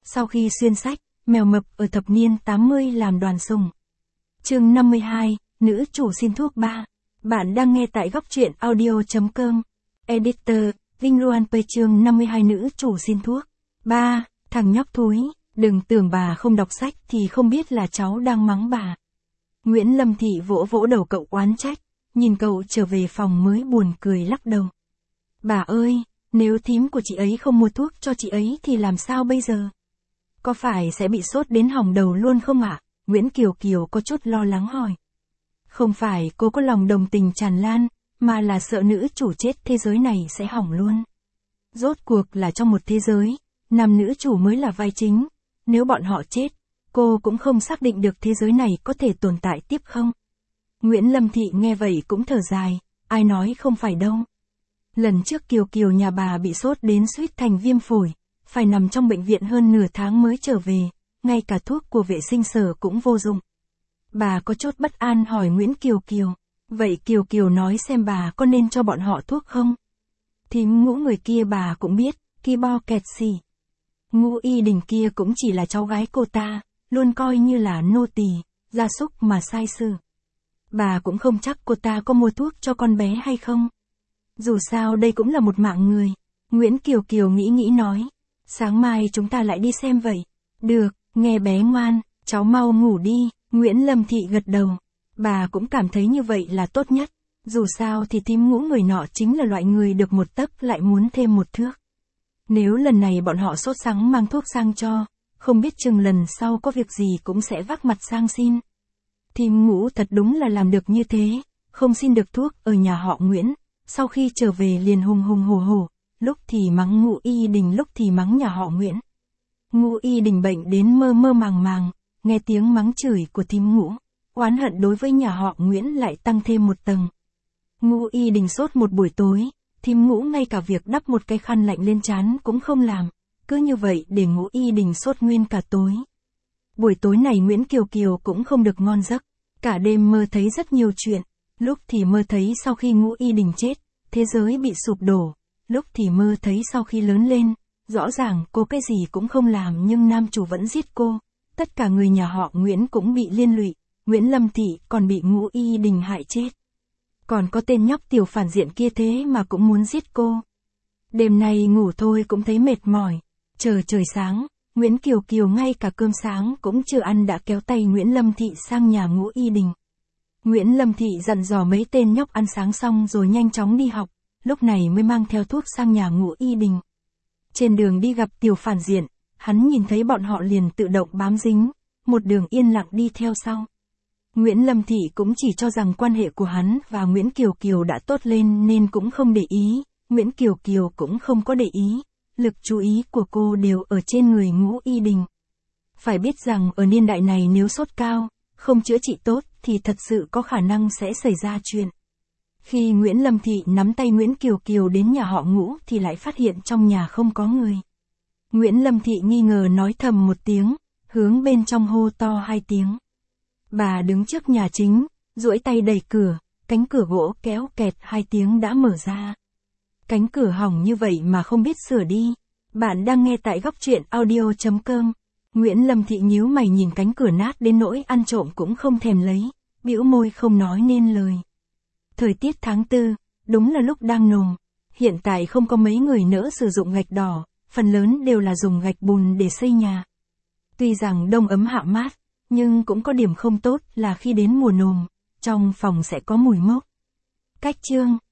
Sau khi xuyên sách, mèo mập ở thập niên 80 làm đoàn sùng. Chương 52, nữ chủ xin thuốc 3. Bạn đang nghe tại góc truyện audio.com. Editor, Vinh Ruan P chương 52 nữ chủ xin thuốc. 3. Thằng nhóc thúi, đừng tưởng bà không đọc sách thì không biết là cháu đang mắng bà. Nguyễn Lâm Thị vỗ vỗ đầu cậu oán trách, nhìn cậu trở về phòng mới buồn cười lắc đầu. Bà ơi, nếu thím của chị ấy không mua thuốc cho chị ấy thì làm sao bây giờ? Có phải sẽ bị sốt đến hỏng đầu luôn không ạ? Nguyễn Kiều Kiều có chút lo lắng hỏi. Không phải cô có lòng đồng tình tràn lan, mà là sợ nữ chủ chết thế giới này sẽ hỏng luôn. Rốt cuộc là trong một thế giới, nam nữ chủ mới là vai chính, nếu bọn họ chết, cô cũng không xác định được thế giới này có thể tồn tại tiếp không. Nguyễn Lâm Thị nghe vậy cũng thở dài, ai nói không phải đâu. Lần trước Kiều Kiều nhà bà bị sốt đến suýt thành viêm phổi, phải nằm trong bệnh viện hơn nửa tháng mới trở về, ngay cả thuốc của vệ sinh sở cũng vô dụng. Bà có chút bất an hỏi Nguyễn Kiều Kiều, vậy Kiều Kiều nói xem bà có nên cho bọn họ thuốc không? Thím Ngũ người kia bà cũng biết, Ki Bo Kẹt Xì. Ngũ Y Đình kia cũng chỉ là cháu gái cô ta, luôn coi như là nô tỳ, gia súc mà sai sự. Bà cũng không chắc cô ta có mua thuốc cho con bé hay không. Dù sao đây cũng là một mạng người. Nguyễn Kiều Kiều nghĩ nói, sáng mai chúng ta lại đi xem vậy. Được, nghe bé ngoan, cháu mau ngủ đi. Nguyễn Lâm Thị gật đầu. Bà cũng cảm thấy như vậy là tốt nhất. Dù sao thì thím Ngũ người nọ chính là loại người được một tấc lại muốn thêm một thước. Nếu lần này bọn họ sốt sắng mang thuốc sang cho, không biết chừng lần sau có việc gì cũng sẽ vác mặt sang xin. Thím Ngũ thật đúng là làm được như thế, không xin được thuốc ở nhà họ Nguyễn, sau khi trở về liền hùng hổ, lúc thì mắng Ngũ Y Đình lúc thì mắng nhà họ Nguyễn. Ngũ Y Đình bệnh đến mơ màng, nghe tiếng mắng chửi của thím Ngũ, oán hận đối với nhà họ Nguyễn lại tăng thêm một tầng. Ngũ Y Đình sốt một buổi tối, thím Ngũ ngay cả việc đắp một cái khăn lạnh lên trán cũng không làm, cứ như vậy để Ngũ Y Đình sốt nguyên cả tối. Buổi tối này Nguyễn Kiều Kiều cũng không được ngon giấc, cả đêm mơ thấy rất nhiều chuyện, lúc thì mơ thấy sau khi Ngũ Y Đình chết, thế giới bị sụp đổ, lúc thì mơ thấy sau khi lớn lên, rõ ràng cô cái gì cũng không làm nhưng nam chủ vẫn giết cô, tất cả người nhà họ Nguyễn cũng bị liên lụy, Nguyễn Lâm Thị còn bị Ngũ Y Đình hại chết. Còn có tên nhóc tiểu phản diện kia thế mà cũng muốn giết cô. Đêm nay ngủ thôi cũng thấy mệt mỏi, trời sáng, Nguyễn Kiều Kiều ngay cả cơm sáng cũng chưa ăn đã kéo tay Nguyễn Lâm Thị sang nhà Ngũ Y Đình. Nguyễn Lâm Thị dặn dò mấy tên nhóc ăn sáng xong rồi nhanh chóng đi học, lúc này mới mang theo thuốc sang nhà Ngũ Y Đình. Trên đường đi gặp tiểu phản diện, hắn nhìn thấy bọn họ liền tự động bám dính, một đường yên lặng đi theo sau. Nguyễn Lâm Thị cũng chỉ cho rằng quan hệ của hắn và Nguyễn Kiều Kiều đã tốt lên nên cũng không để ý, Nguyễn Kiều Kiều cũng không có để ý, lực chú ý của cô đều ở trên người Ngũ Y Đình. Phải biết rằng ở niên đại này nếu sốt cao, không chữa trị tốt thì thật sự có khả năng sẽ xảy ra chuyện. Khi Nguyễn Lâm Thị nắm tay Nguyễn Kiều Kiều đến nhà họ Ngũ thì lại phát hiện trong nhà không có người. Nguyễn Lâm Thị nghi ngờ nói thầm một tiếng, hướng bên trong hô to 2 tiếng. Bà đứng trước nhà chính, duỗi tay đẩy cửa, cánh cửa gỗ kéo kẹt 2 tiếng đã mở ra. Cánh cửa hỏng như vậy mà không biết sửa đi. Bạn đang nghe tại góc truyện audio.com. Nguyễn Lâm Thị nhíu mày nhìn cánh cửa nát đến nỗi ăn trộm cũng không thèm lấy, bĩu môi không nói nên lời. Thời tiết tháng 4, đúng là lúc đang nồm. Hiện tại không có mấy người nỡ sử dụng gạch đỏ, phần lớn đều là dùng gạch bùn để xây nhà. Tuy rằng đông ấm hạ mát, nhưng cũng có điểm không tốt là khi đến mùa nồm, trong phòng sẽ có mùi mốc. Cách chương